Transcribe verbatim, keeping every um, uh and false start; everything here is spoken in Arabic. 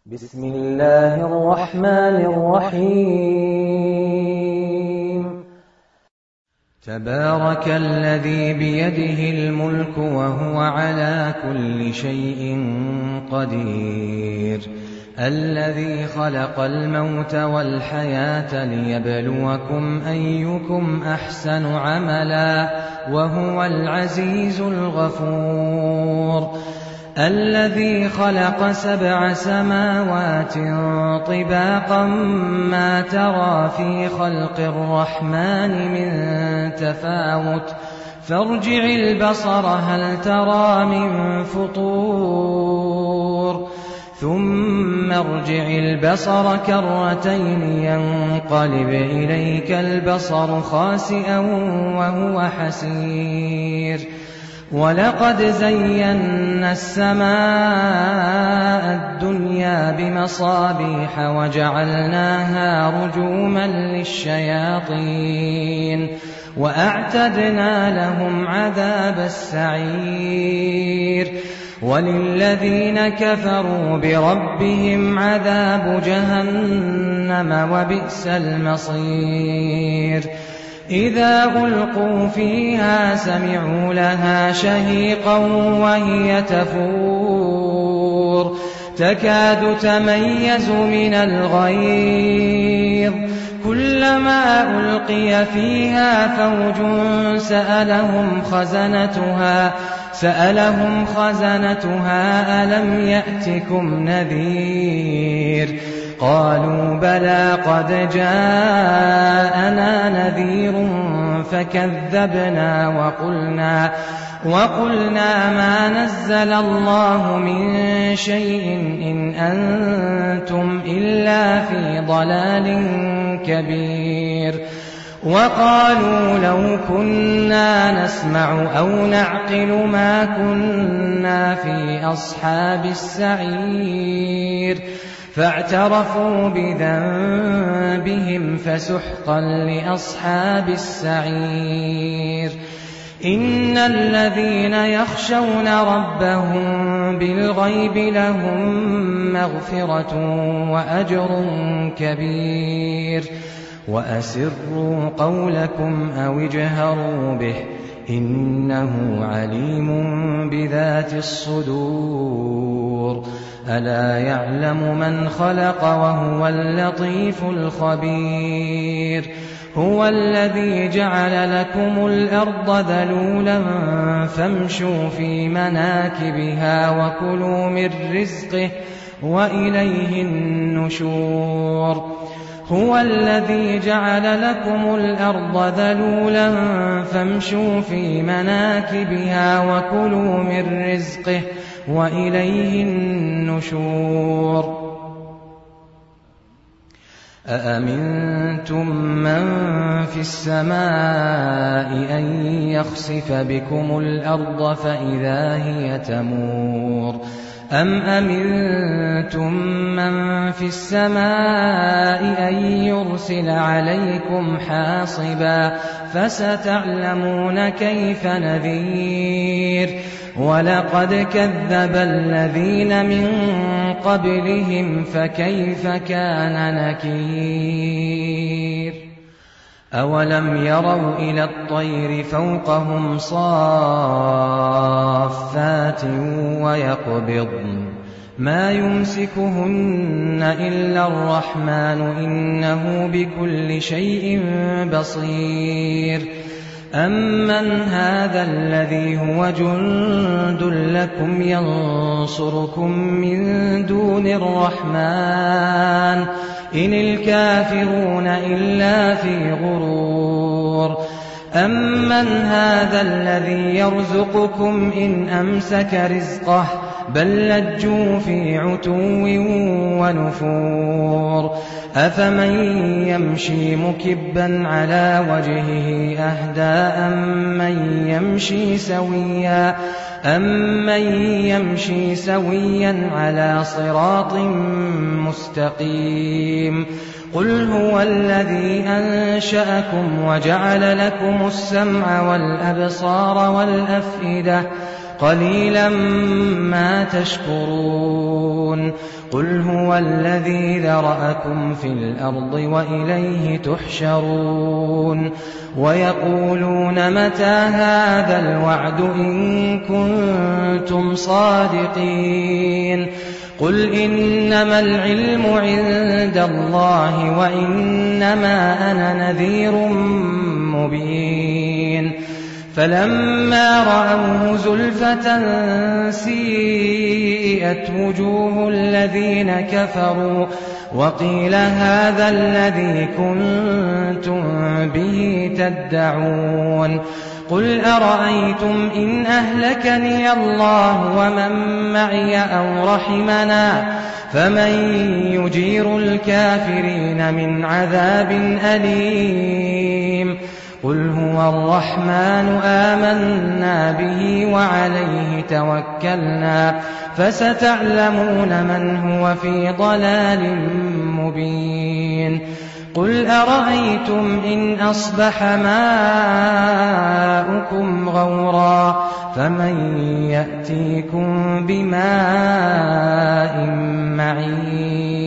بسم الله الرحمن الرحيم تبارك الذي بيده الملك وهو على كل شيء قدير الذي خلق الموت والحياة ليبلوكم أيكم أحسن عملا وهو العزيز الغفور الذي خلق سبع سماوات طباقا ما ترى في خلق الرحمن من تفاوت فارجع البصر هل ترى من فطور ثم ارجع البصر كرتين ينقلب إليك البصر خاسئا وهو حسير ولقد زينا السماء الدنيا بمصابيح وجعلناها رجوما للشياطين وأعتدنا لهم عذاب السعير وللذين كفروا بربهم عذاب جهنم وبئس المصير إذا ألقوا فيها سمعوا لها شهيقا وهي تفور تكاد تميز من الغيظ كلما ألقي فيها فوج سألهم خزنتها سألهم خزنتها ألم يأتكم نذير قالوا بلى قد جاءنا نذير فكذبنا وقلنا وقلنا ما نزل الله من شيء إن أنتم إلا في ضلال كبير وقالوا لو كنا نسمع أو نعقل ما كنا في أصحاب السعير فاعترفوا بذنبهم فسحقا لأصحاب السعير إن الذين يخشون ربهم بالغيب لهم مغفرة وأجر كبير وأسروا قولكم أو اجهروا به إنه عليم بذات الصدور ألا يعلم من خلق وهو اللطيف الخبير هو الذي جعل لكم الأرض ذلولا فامشوا في مناكبها وكلوا من رزقه وإليه النشور هو الذي جعل لكم الأرض ذلولا فامشوا في مناكبها وكلوا من رزقه وإليه النشور أأمنتم من في السماء أن يخسف بكم الأرض فإذا هي تمور أم أمنتم من في السماء أن يرسل عليكم حاصبا فستعلمون كيف نذير ولقد كذب الذين من قبلهم فكيف كان نكير أولم يروا إلى الطير فوقهم صافات ويقبضن ما يمسكهن إلا الرحمن إنه بكل شيء بصير أمن هذا الذي هو جند لكم ينصركم من دون الرحمن إن الكافرون إلا في غرور أمن هذا الذي يرزقكم إن أمسك رزقه بل لجوا في عتو ونفور أفمن يمشي مكبا على وجهه أهدى أمن يمشي سويا أمن يمشي سويا على صراط مستقيم قل هو الذي أنشأكم وجعل لكم السمع والأبصار والأفئدة قليلا ما تشكرون قل هو الذي ذرأكم في الأرض وإليه تحشرون ويقولون متى هذا الوعد إن كنتم صادقين قل إنما العلم عند الله وإنما أنا نذير مبين فلما رأوه زلفة سيئت وجوه الذين كفروا وقيل هذا الذي كنتم به تدعون قل أرأيتم إن أهلكني الله ومن معي أو رحمنا فمن يجير الكافرين من عذاب أليم قل هو الرحمن آمنا به وعليه توكلنا فستعلمون من هو في ضلال مبين قل أرأيتم إن أصبح ماؤكم غورا فمن يأتيكم بماء معين